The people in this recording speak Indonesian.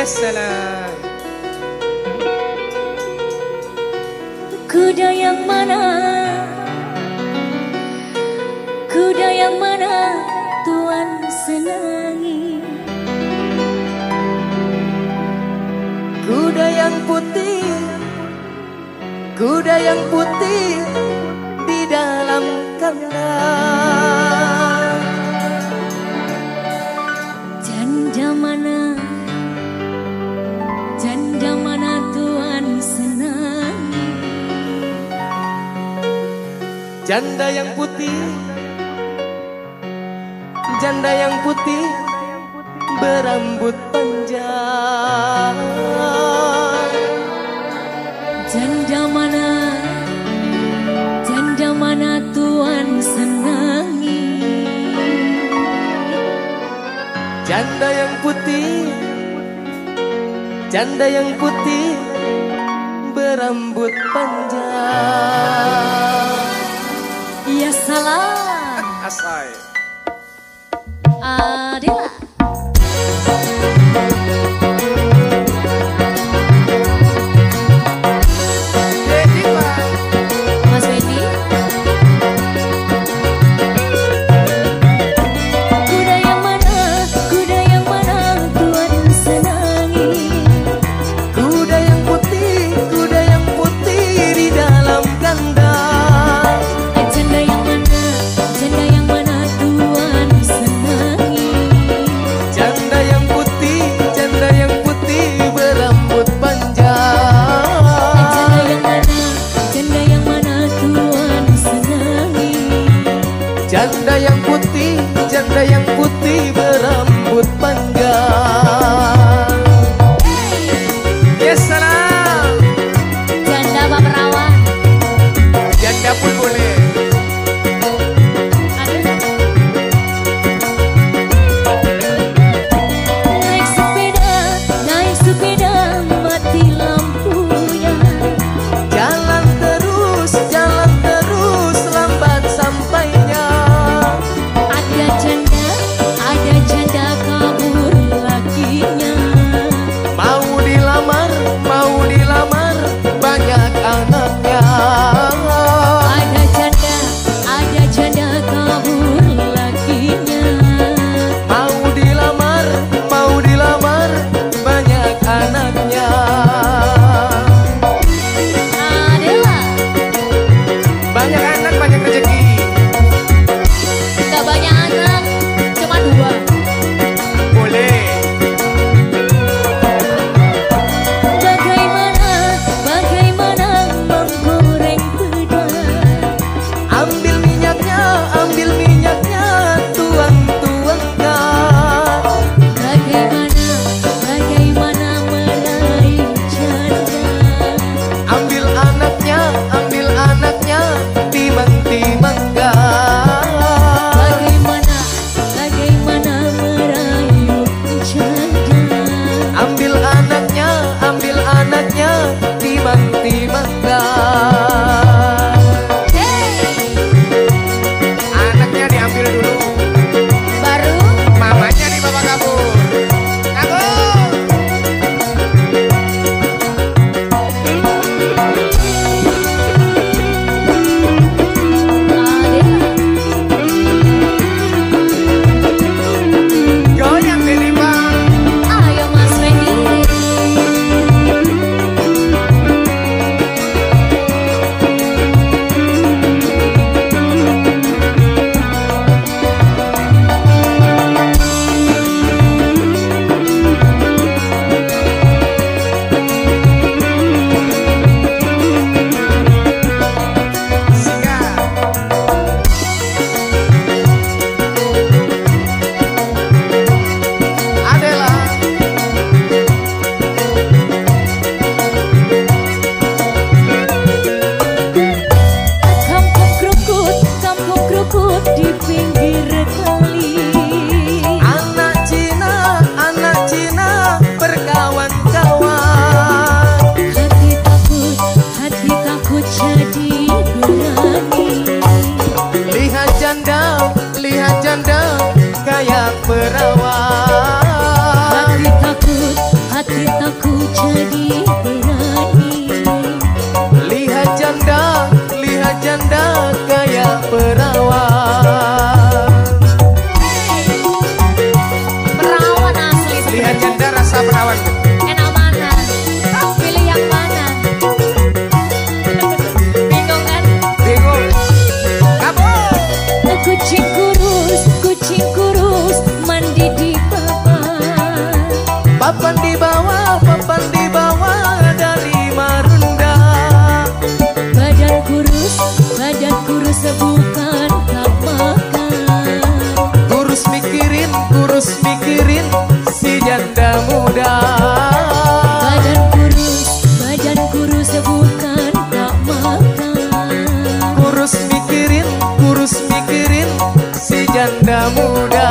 Ya salam. Kuda yang mana? Kuda yang mana Tuhan senangi? Kuda yang putih, kuda yang putih di dalam kandang. Janda mana? Janda mana Tuhan senangi? Janda yang putih, janda yang putih berambut panjang. Janda mana? Janda mana Tuhan senangi? Janda yang putih, janda yang putih berambut panjang. Ya salam. Asai. Adela. Mas Wendy. Kuda yang mana? Kuda yang mana Tuhan senangi? Kuda yang putih di dalam kandang. Janda yang mana? Janda yang mana Tuhan senangi? Janda yang putih berambut panjang. Janda yang mana? Janda yang mana Tuhan senangi? Janda yang putih berambut panjang. Yes, salam. Janda Pak Perawan. Janda pun boleh. Naik sepeda mati lampunya. Jalan terus lambat sampainya. Ada janda kabur lakinya. Mau dilamar banyak anaknya. Ada janda kabur lakinya. Mau dilamar banyak anaknya. Adela, Banyak anak banyak rezeki. gak banyak anak, cuma 2. Boleh. Bagaimana menggoreng pedang? Ambil minyaknya, tuang-tuangkan. Bagaimana meraih janda? Ambil anaknya, timang-timangkan. Bagaimana meraih janda? Ambil anaknya, timang-timangkan. Anaknya diambil dulu, Baru mamanya dibawa kabur. Kabur. Adela. Goyang diri bang. Ayo Mas Wendy. Adela. Kampung krukut di pinggir kali. Anak Cina berkawan-kawan. Hati takut jadi berani. Lihat janda kayak perawan. Hati janda muda